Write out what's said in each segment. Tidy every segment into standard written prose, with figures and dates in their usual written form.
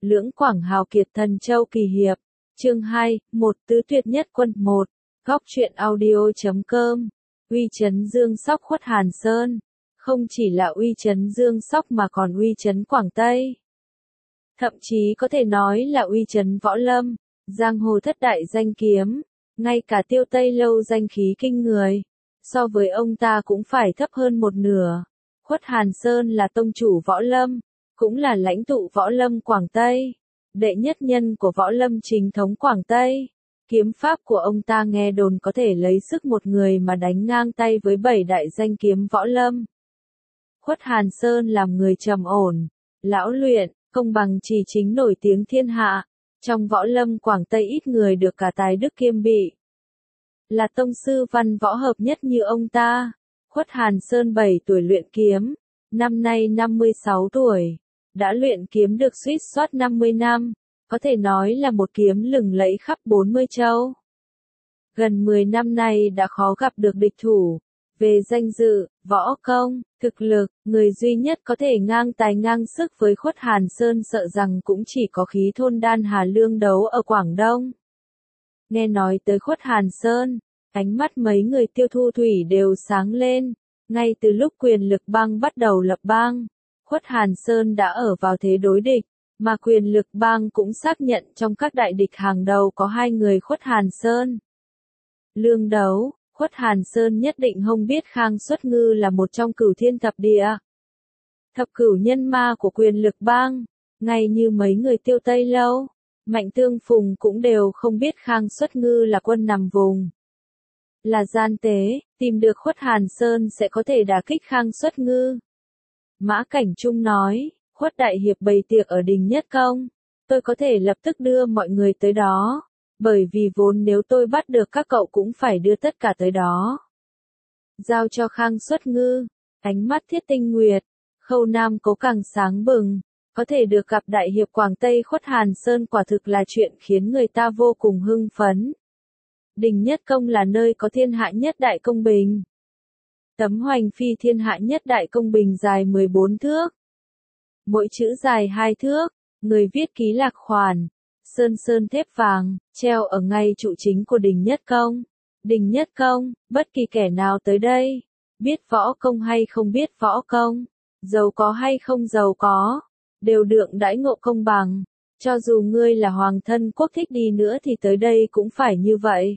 Lưỡng Quảng hào kiệt thần châu kỳ hiệp. Chương 2, một tứ tuyệt nhất quân 1. Góc truyện audio.com. Uy chấn Dương Sóc khuất Hàn Sơn. Không chỉ là uy chấn Dương Sóc mà còn uy chấn Quảng Tây. Thậm chí có thể nói là uy chấn Võ Lâm, giang hồ thất đại danh kiếm, ngay cả Tiêu Tây Lâu danh khí kinh người. So với ông ta cũng phải thấp hơn một nửa. Khuất Hàn Sơn là tông chủ Võ Lâm, cũng là lãnh tụ Võ Lâm Quảng Tây, đệ nhất nhân của Võ Lâm chính thống Quảng Tây. Kiếm pháp của ông ta nghe đồn có thể lấy sức một người mà đánh ngang tay với 7 đại danh kiếm Võ Lâm. Khuất Hàn Sơn làm người trầm ổn, lão luyện, công bằng chỉ chính nổi tiếng thiên hạ. Trong Võ Lâm Quảng Tây ít người được cả tài đức kiêm bị. Là tông sư văn võ hợp nhất như ông ta. Khuất Hàn Sơn 7 tuổi luyện kiếm, năm nay 56 tuổi, đã luyện kiếm được suýt soát 50 năm, có thể nói là một kiếm lừng lẫy khắp 40 châu. Gần 10 năm nay đã khó gặp được địch thủ. Về danh dự, võ công, thực lực, người duy nhất có thể ngang tài ngang sức với Khuất Hàn Sơn sợ rằng cũng chỉ có Khí Thôn Đan Hà Lương Đấu ở Quảng Đông. Nghe nói tới Khuất Hàn Sơn, ánh mắt mấy người Tiêu Thu Thủy đều sáng lên. Ngay từ lúc Quyền Lực Bang bắt đầu lập bang, Khuất Hàn Sơn đã ở vào thế đối địch, mà Quyền Lực Bang cũng xác nhận trong các đại địch hàng đầu có 2 người Khuất Hàn Sơn. Lương Đấu, Khuất Hàn Sơn nhất định không biết Khang Xuất Ngư là một trong cửu thiên thập địa. Thập cửu nhân ma của Quyền Lực Bang, ngay như mấy người Tiêu Tây Lâu, Mạnh Tương Phùng cũng đều không biết Khang Xuất Ngư là quân nằm vùng. Là gian tế, tìm được Khuất Hàn Sơn sẽ có thể đả kích Khang Xuất Ngư. Mã Cảnh Trung nói, Khuất Đại Hiệp bày tiệc ở Đình Nhất Công, tôi có thể lập tức đưa mọi người tới đó, bởi vì vốn nếu tôi bắt được các cậu cũng phải đưa tất cả tới đó. Giao cho Khang Xuất Ngư, ánh mắt Thiết Tinh Nguyệt, Khâu Nam Cố càng sáng bừng, có thể được gặp Đại Hiệp Quảng Tây Khuất Hàn Sơn quả thực là chuyện khiến người ta vô cùng hưng phấn. Đình Nhất Công là nơi có thiên hạ nhất đại công bình. Tấm hoành phi thiên hạ nhất đại công bình dài 14 thước. Mỗi chữ dài 2 thước, người viết ký lạc khoản, sơn sơn thép vàng, treo ở ngay trụ chính của Đình Nhất Công. Đình Nhất Công, bất kỳ kẻ nào tới đây, biết võ công hay không biết võ công, giàu có hay không giàu có, đều được đãi ngộ công bằng. Cho dù ngươi là hoàng thân quốc thích đi nữa thì tới đây cũng phải như vậy.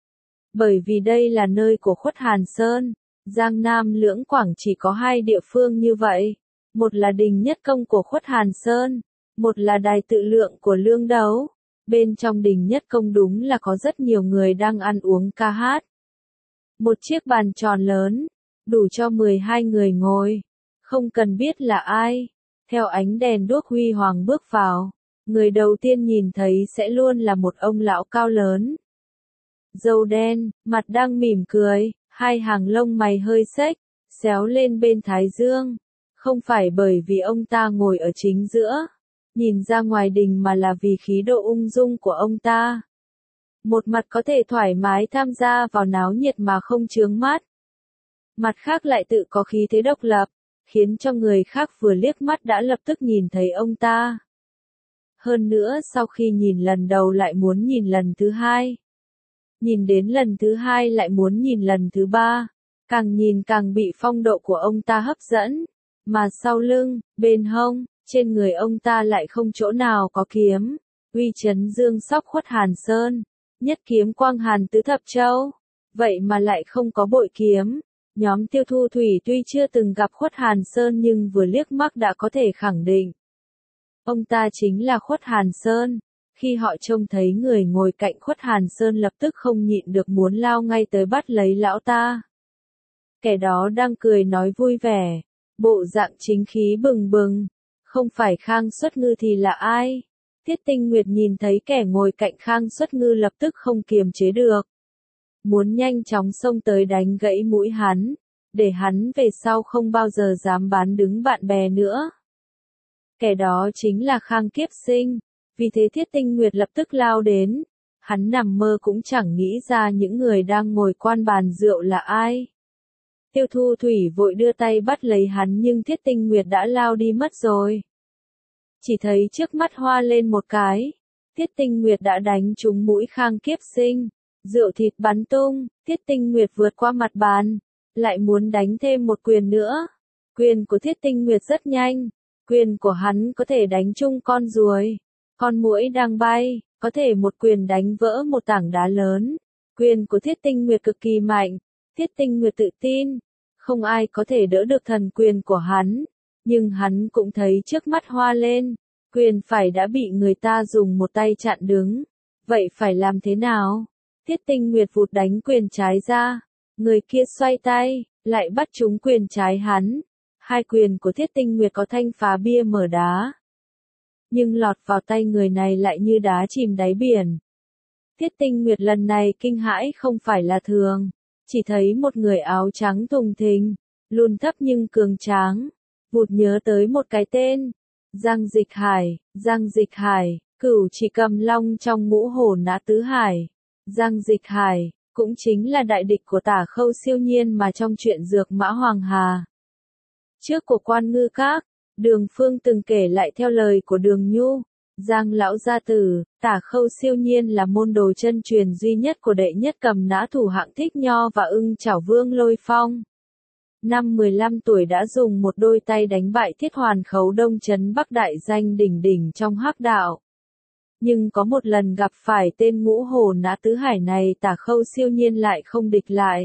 Bởi vì đây là nơi của Khuất Hàn Sơn, Giang Nam Lưỡng Quảng chỉ có 2 địa phương như vậy. Một là Đình Nhất Công của Khuất Hàn Sơn, một là Đài Tự Lượng của Lương Đấu. Bên trong Đình Nhất Công đúng là có rất nhiều người đang ăn uống ca hát. Một chiếc bàn tròn lớn, đủ cho 12 người ngồi, không cần biết là ai. Theo ánh đèn đuốc huy hoàng bước vào, người đầu tiên nhìn thấy sẽ luôn là một ông lão cao lớn. Râu đen, mặt đang mỉm cười, 2 hàng lông mày hơi xếch, xéo lên bên thái dương. Không phải bởi vì ông ta ngồi ở chính giữa, nhìn ra ngoài đình mà là vì khí độ ung dung của ông ta. Một mặt có thể thoải mái tham gia vào náo nhiệt mà không chướng mắt. Mặt khác lại tự có khí thế độc lập, khiến cho người khác vừa liếc mắt đã lập tức nhìn thấy ông ta. Hơn nữa sau khi nhìn lần đầu lại muốn nhìn lần thứ 2. Nhìn đến lần thứ 2 lại muốn nhìn lần thứ 3, càng nhìn càng bị phong độ của ông ta hấp dẫn, mà sau lưng, bên hông, trên người ông ta lại không chỗ nào có kiếm. Uy chấn Dương Sóc Khuất Hàn Sơn, nhất kiếm quang hàn tứ thập châu, vậy mà lại không có bội kiếm. Nhóm Tiêu Thu Thủy tuy chưa từng gặp Khuất Hàn Sơn nhưng vừa liếc mắt đã có thể khẳng định. Ông ta chính là Khuất Hàn Sơn. Khi họ trông thấy người ngồi cạnh Khuất Hàn Sơn lập tức không nhịn được muốn lao ngay tới bắt lấy lão ta. Kẻ đó đang cười nói vui vẻ, bộ dạng chính khí bừng bừng. Không phải Khang Xuất Ngư thì là ai? Tiết Tinh Nguyệt nhìn thấy kẻ ngồi cạnh Khang Xuất Ngư lập tức không kiềm chế được. Muốn nhanh chóng xông tới đánh gãy mũi hắn, để hắn về sau không bao giờ dám bán đứng bạn bè nữa. Kẻ đó chính là Khang Kiếp Sinh. Vì thế Thiết Tinh Nguyệt lập tức lao đến. Hắn nằm mơ cũng chẳng nghĩ ra những người đang ngồi quan bàn rượu là ai. Tiêu Thu Thủy vội đưa tay bắt lấy hắn nhưng Thiết Tinh Nguyệt đã lao đi mất rồi. chỉ thấy trước mắt hoa lên một cái. Tiết Tinh Nguyệt đã đánh trúng mũi Khang Kiếp Sinh. Rượu thịt bắn tung, Tiết Tinh Nguyệt vượt qua mặt bàn. Lại muốn đánh thêm một quyền nữa. Quyền của Tiết Tinh Nguyệt rất nhanh. Quyền của hắn có thể đánh trúng con ruồi. Con muỗi đang bay, có thể một quyền đánh vỡ một tảng đá lớn. Quyền của Tiết Tinh Nguyệt cực kỳ mạnh. Tiết Tinh Nguyệt tự tin. Không ai có thể đỡ được thần quyền của hắn. Nhưng hắn cũng thấy trước mắt hoa lên. Quyền phải đã bị người ta dùng một tay chặn đứng. Vậy phải làm thế nào? Tiết Tinh Nguyệt vụt đánh quyền trái ra. Người kia xoay tay, lại bắt trúng quyền trái hắn. Hai quyền của Tiết Tinh Nguyệt có thanh phá bia mở đá. Nhưng lọt vào tay người này lại như đá chìm đáy biển. Tiết Tinh Nguyệt lần này kinh hãi không phải là thường. Chỉ thấy một người áo trắng thùng thình, lùn thấp nhưng cường tráng. Vụt nhớ tới một cái tên. Giang Dịch Hải, Giang Dịch Hải, cửu chỉ cầm long trong ngũ hổ nã tứ hải. Giang Dịch Hải, cũng chính là đại địch của Tả Khâu Siêu Nhiên mà trong chuyện Dược Mã Hoàng Hà. Trước của Quan Ngư Các, Đường Phương từng kể lại theo lời của Đường Nhu, Giang lão gia tử, Tả Khâu Siêu Nhiên là môn đồ chân truyền duy nhất của đệ nhất cầm nã thủ hạng Thích Nho và Ưng Chảo Vương Lôi Phong. Năm 15 tuổi đã dùng một đôi tay đánh bại Thiết Hoàn Khấu Đông Trấn Bắc đại danh đỉnh đỉnh trong hắc đạo. Nhưng có một lần gặp phải tên ngũ hổ nã tứ hải này Tả Khâu Siêu Nhiên lại không địch lại.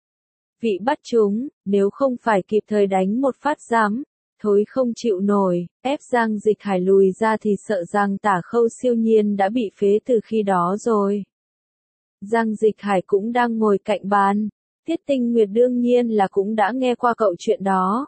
Vị bắt chúng, nếu không phải kịp thời đánh một phát giám, thối không chịu nổi, ép Giang Dịch Hải lùi ra thì sợ rằng Tả Khâu Siêu Nhiên đã bị phế từ khi đó rồi. Giang Dịch Hải cũng đang ngồi cạnh bàn. Tiết Tinh Nguyệt đương nhiên là cũng đã nghe qua cậu chuyện đó.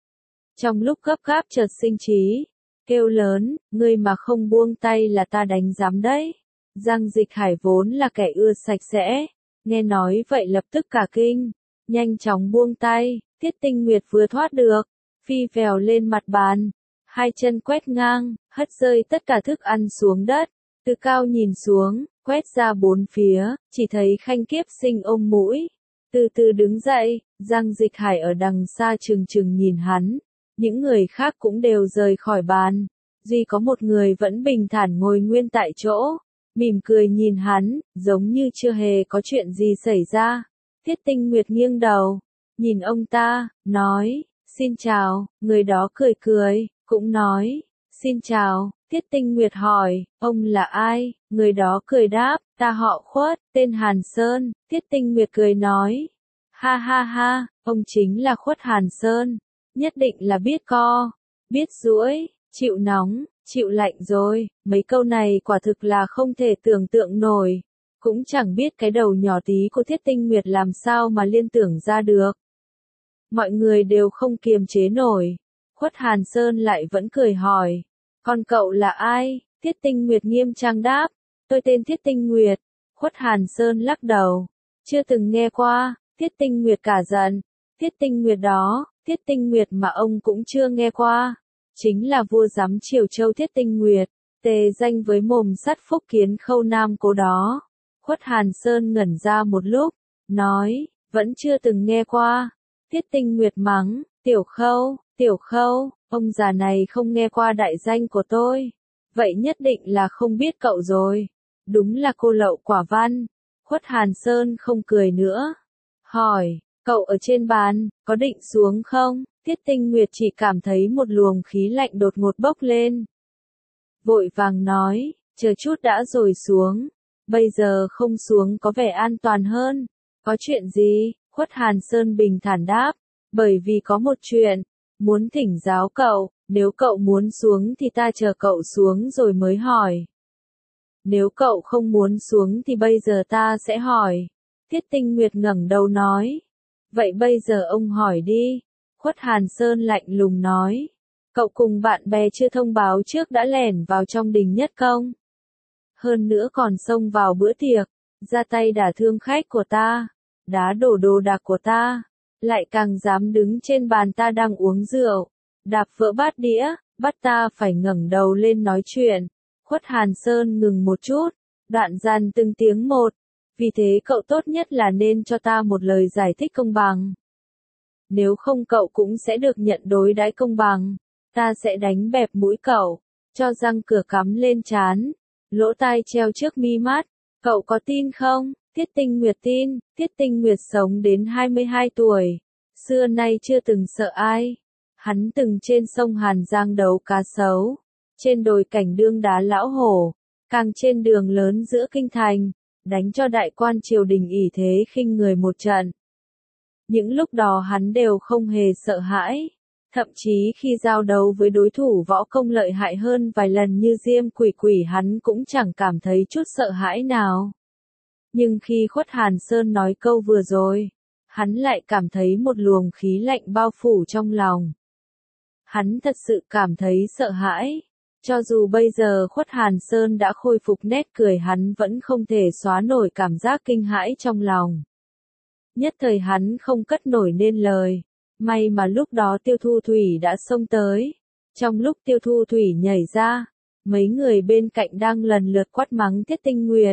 Trong lúc gấp gáp chợt sinh trí, kêu lớn, ngươi mà không buông tay là ta đánh giám đấy. Giang Dịch Hải vốn là kẻ ưa sạch sẽ, nghe nói vậy lập tức cả kinh, nhanh chóng buông tay. Tiết Tinh Nguyệt vừa thoát được, phi vèo lên mặt bàn, hai chân quét ngang, hất rơi tất cả thức ăn xuống đất, từ cao nhìn xuống, quét ra bốn phía, chỉ thấy Khanh Kiếp Sinh ôm mũi. Từ từ đứng dậy, Giang Dịch Hải ở đằng xa chừng chừng nhìn hắn. Những người khác cũng đều rời khỏi bàn. Duy có một người vẫn bình thản ngồi nguyên tại chỗ, mỉm cười nhìn hắn, giống như chưa hề có chuyện gì xảy ra. Tiết Tinh Nguyệt nghiêng đầu, nhìn ông ta, nói, xin chào, người đó cười cười, cũng nói, xin chào. Tiết Tinh Nguyệt hỏi, ông là ai? Người đó cười đáp, ta họ Khuất, tên Hàn Sơn. Tiết Tinh Nguyệt cười nói, ha ha ha, ông chính là Khuất Hàn Sơn, nhất định là biết co, biết duỗi, chịu nóng, chịu lạnh rồi. Mấy câu này quả thực là không thể tưởng tượng nổi, cũng chẳng biết cái đầu nhỏ tí của Tiết Tinh Nguyệt làm sao mà liên tưởng ra được. Mọi người đều không kiềm chế nổi. Khuất Hàn Sơn lại vẫn cười hỏi, còn cậu là ai? Tiết Tinh Nguyệt nghiêm trang đáp, tôi tên Tiết Tinh Nguyệt. Khuất Hàn Sơn lắc đầu, chưa từng nghe qua. Tiết Tinh Nguyệt cả giận, Tiết Tinh Nguyệt đó, Tiết Tinh Nguyệt mà ông cũng chưa nghe qua, chính là vua giám Triều Châu Tiết Tinh Nguyệt, tề danh với mồm sắt Phúc Kiến Khâu Nam Cố đó. Khuất Hàn Sơn ngẩn ra một lúc, nói, vẫn chưa từng nghe qua. Tiết Tinh Nguyệt mắng, Tiểu Khâu, ông già này không nghe qua đại danh của tôi. Vậy nhất định là không biết cậu rồi. Đúng là cô lậu quả văn. Khuất Hàn Sơn không cười nữa. Hỏi, cậu ở trên bàn, có định xuống không? Tiết Tinh Nguyệt chỉ cảm thấy một luồng khí lạnh đột ngột bốc lên. Vội vàng nói, chờ chút đã rồi xuống. Bây giờ không xuống có vẻ an toàn hơn. Có chuyện gì? Khuất Hàn Sơn bình thản đáp. Bởi vì có một chuyện, muốn thỉnh giáo cậu, nếu cậu muốn xuống thì ta chờ cậu xuống rồi mới hỏi. Nếu cậu không muốn xuống thì bây giờ ta sẽ hỏi. Tiết Tinh Nguyệt ngẩng đầu nói. Vậy bây giờ ông hỏi đi. Khuất Hàn Sơn lạnh lùng nói. Cậu cùng bạn bè chưa thông báo trước đã lẻn vào trong đình Nhất Công. Hơn nữa còn xông vào bữa tiệc, ra tay đả thương khách của ta, đá đổ đồ đạc của ta, lại càng dám đứng trên bàn ta đang uống rượu, đạp vỡ bát đĩa, bắt ta phải ngẩng đầu lên nói chuyện. Khuất Hàn Sơn ngừng một chút, đoạn dàn từng tiếng một. Vì thế cậu tốt nhất là nên cho ta một lời giải thích công bằng. Nếu không cậu cũng sẽ được nhận đối đãi công bằng. Ta sẽ đánh bẹp mũi cậu. cho răng cửa cắm lên trán, lỗ tai treo trước mi mắt. Cậu có tin không? Tiết Tinh Nguyệt tin, Tiết Tinh Nguyệt sống đến 22 tuổi, xưa nay chưa từng sợ ai. Hắn từng trên sông Hàn Giang đấu cá sấu, trên đồi cảnh đương đá lão hổ, càng trên đường lớn giữa kinh thành, đánh cho đại quan triều đình ỷ thế khinh người một trận. Những lúc đó hắn đều không hề sợ hãi, thậm chí khi giao đấu với đối thủ võ công lợi hại hơn vài lần như Diêm Quỷ Quỷ hắn cũng chẳng cảm thấy chút sợ hãi nào. Nhưng khi Khuất Hàn Sơn nói câu vừa rồi, hắn lại cảm thấy một luồng khí lạnh bao phủ trong lòng. Hắn thật sự cảm thấy sợ hãi. Cho dù bây giờ Khuất Hàn Sơn đã khôi phục nét cười hắn vẫn không thể xóa nổi cảm giác kinh hãi trong lòng. Nhất thời hắn không cất nổi nên lời. May mà lúc đó Tiêu Thu Thủy đã xông tới. Trong lúc Tiêu Thu Thủy nhảy ra, mấy người bên cạnh đang lần lượt quát mắng Tiết Tinh Nguyệt.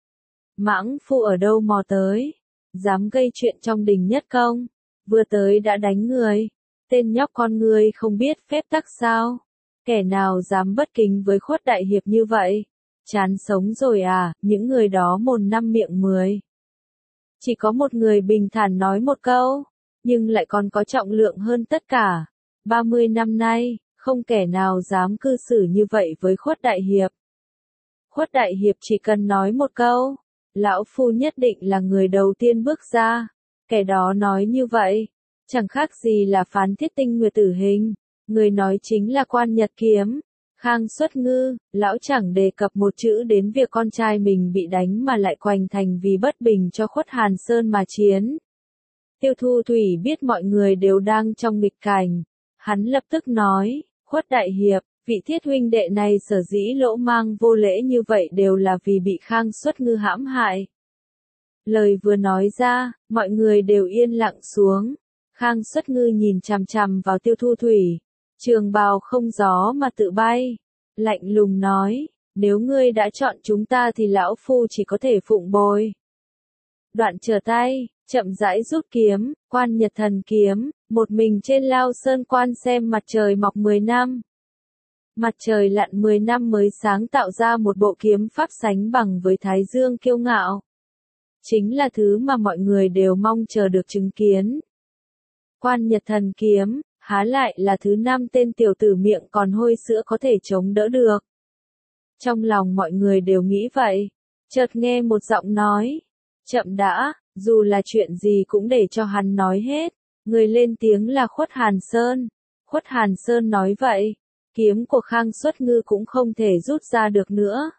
Mãng phu ở đâu mò tới, dám gây chuyện trong đình nhất công, vừa tới đã đánh người, tên nhóc con ngươi không biết phép tắc sao, kẻ nào dám bất kính với Khuất đại hiệp như vậy, chán sống rồi à, những người đó mồm năm miệng 10. Chỉ có một người bình thản nói một câu, nhưng lại còn có trọng lượng hơn tất cả, 30 năm nay, không kẻ nào dám cư xử như vậy với Khuất đại hiệp. Khuất đại hiệp chỉ cần nói một câu, lão phu nhất định là người đầu tiên bước ra. Kẻ đó nói như vậy, chẳng khác gì là phán Tiết Tinh Nguyệt tử hình. Người nói chính là Quan Nhật Kiếm, Khang Xuất Ngư. Lão chẳng đề cập một chữ đến việc con trai mình bị đánh mà lại khoành thành vì bất bình cho Khuất Hàn Sơn mà chiến. Tiêu Thu Thủy biết mọi người đều đang trong nghịch cảnh, hắn lập tức nói, Khuất đại hiệp, vị Thiết huynh đệ này sở dĩ lỗ mang vô lễ như vậy đều là vì bị Khang Xuất Ngư hãm hại. Lời vừa nói ra, mọi người đều yên lặng xuống. Khang Xuất Ngư nhìn chằm chằm vào Tiêu Thu Thủy, trường bào không gió mà tự bay, lạnh lùng nói, nếu ngươi đã chọn chúng ta thì lão phu chỉ có thể phụng bồi. Đoạn trở tay, chậm rãi rút kiếm, Quan Nhật Thần Kiếm, một mình trên Lao Sơn Quan xem mặt trời mọc 10 năm. Mặt trời lặn 10 năm mới sáng tạo ra một bộ kiếm pháp sánh bằng với Thái Dương kiêu ngạo. Chính là thứ mà mọi người đều mong chờ được chứng kiến. Quan Nhật Thần Kiếm, há lại là thứ 5 tên tiểu tử miệng còn hôi sữa có thể chống đỡ được. Trong lòng mọi người đều nghĩ vậy, chợt nghe một giọng nói, chậm đã, dù là chuyện gì cũng để cho hắn nói hết. Người lên tiếng là Khuất Hàn Sơn. Khuất Hàn Sơn nói vậy, kiếm của Khang Xuất Ngư cũng không thể rút ra được nữa.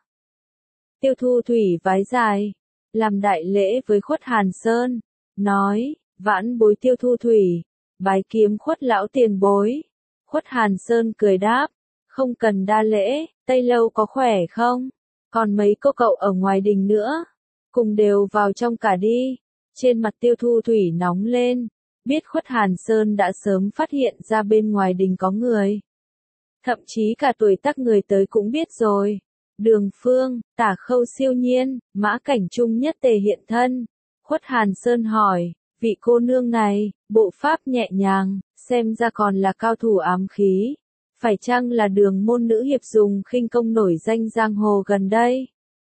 Tiêu Thu Thủy vái dài, làm đại lễ với Khuất Hàn Sơn, nói, vãn bối Tiêu Thu Thủy, bái kiếm Khuất lão tiền bối. Khuất Hàn Sơn cười đáp, không cần đa lễ, Tây Lâu có khỏe không? Còn mấy cô cậu ở ngoài đình nữa, cùng đều vào trong cả đi. Trên mặt Tiêu Thu Thủy nóng lên, biết Khuất Hàn Sơn đã sớm phát hiện ra bên ngoài đình có người. Thậm chí cả tuổi tác người tới cũng biết rồi. Đường Phương, Tả Khâu siêu nhiên, Mã Cảnh Trung nhất tề hiện thân. Khuất Hàn Sơn hỏi, vị cô nương này, bộ pháp nhẹ nhàng, xem ra còn là cao thủ ám khí. Phải chăng là Đường môn nữ hiệp dùng khinh công nổi danh giang hồ gần đây?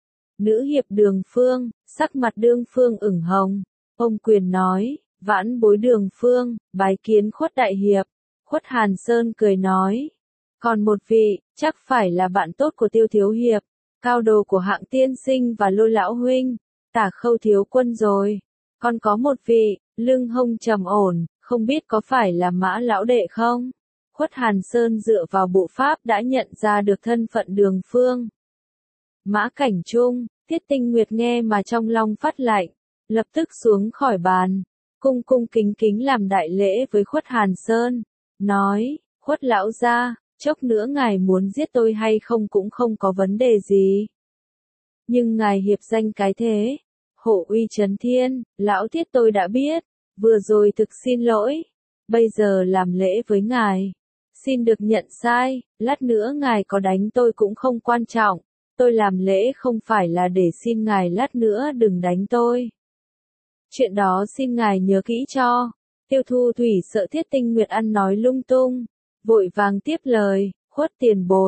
Nữ hiệp Đường Phương, sắc mặt Đương Phương ửng hồng. Ông quyền nói, vãn bối Đường Phương, bái kiến Khuất đại hiệp. Khuất Hàn Sơn cười nói, còn một vị, chắc phải là bạn tốt của Tiêu thiếu hiệp, cao đồ của Hạng tiên sinh và Lôi lão huynh, Tả Khâu thiếu quân rồi. Còn có một vị, lưng hông trầm ổn, không biết có phải là Mã lão đệ không? Khuất Hàn Sơn dựa vào bộ pháp đã nhận ra được thân phận Đường Phương. Mã Cảnh Trung, Tiết Tinh Nguyệt nghe mà trong lòng phát lạnh, lập tức xuống khỏi bàn, cung cung kính kính làm đại lễ với Khuất Hàn Sơn, nói, Khuất lão gia, chốc nữa ngài muốn giết tôi hay không cũng không có vấn đề gì. Nhưng ngài hiệp danh cái thế, hộ uy trấn thiên, lão Tiết tôi đã biết, vừa rồi thực xin lỗi, bây giờ làm lễ với ngài, xin được nhận sai, lát nữa ngài có đánh tôi cũng không quan trọng, tôi làm lễ không phải là để xin ngài lát nữa đừng đánh tôi. Chuyện đó xin ngài nhớ kỹ cho. Tiêu Thu Thủy sợ Tiết Tinh Nguyệt ăn nói lung tung, vội vàng tiếp lời, Khuất tiền bối,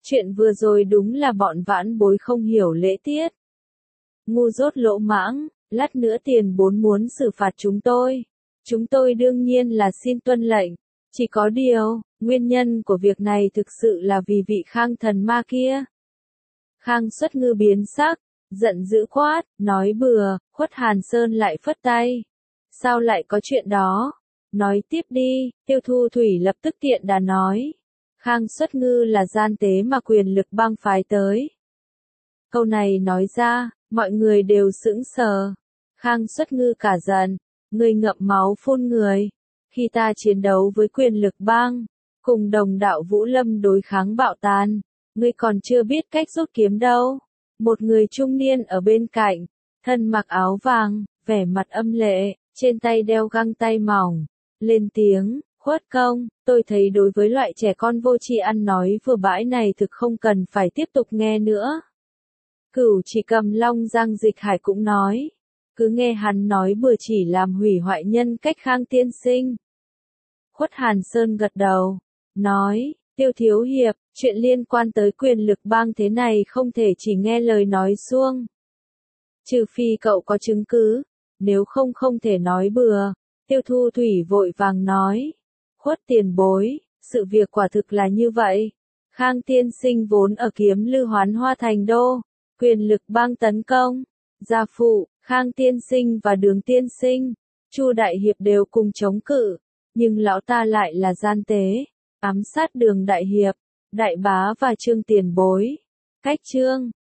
Chuyện vừa rồi đúng là bọn vãn bối không hiểu lễ tiết. Ngu dốt lỗ mãng, lát nữa tiền bối muốn xử phạt chúng tôi. Chúng tôi đương nhiên là xin tuân lệnh. Chỉ có điều, nguyên nhân của việc này thực sự là vì vị Khang thần ma kia. Khang Xuất Ngư biến sắc, giận dữ quát, nói bừa, Khuất Hàn Sơn lại phất tay. Sao lại có chuyện đó? Nói tiếp đi, Tiêu Thu Thủy lập tức tiện đà nói. Khang Xuất Ngư là gian tế mà quyền lực bang phái tới. Câu này nói ra, mọi người đều sững sờ. Khang Xuất Ngư cả giận, ngươi ngậm máu phun người. Khi ta chiến đấu với quyền lực bang, cùng đồng đạo Vũ Lâm đối kháng bạo tàn, ngươi còn chưa biết cách rút kiếm đâu. Một người trung niên ở bên cạnh, thân mặc áo vàng, vẻ mặt âm lệ, trên tay đeo găng tay mỏng, lên tiếng, Khuất công, tôi thấy đối với loại trẻ con vô tri ăn nói vừa bãi này thực không cần phải tiếp tục nghe nữa. Cửu Chỉ Cầm Long Giang Dịch Hải cũng nói, cứ nghe hắn nói bừa chỉ làm hủy hoại nhân cách Khang tiên sinh. Khuất Hàn Sơn gật đầu, nói, Tiêu thiếu hiệp, chuyện liên quan tới quyền lực bang thế này không thể chỉ nghe lời nói suông. Trừ phi cậu có chứng cứ, nếu không thể nói bừa. Tiêu Thu Thủy vội vàng nói, Khuất tiền bối, sự việc quả thực là như vậy. Khang tiên sinh vốn ở Kiếm Lư Hoán Hoa thành đô, quyền lực bang tấn công, gia phụ, Khang tiên sinh và Đường tiên sinh, Chu đại hiệp đều cùng chống cự, nhưng lão ta lại là gian tế, ám sát Đường đại hiệp, đại bá và Trương tiền bối. Cách Trương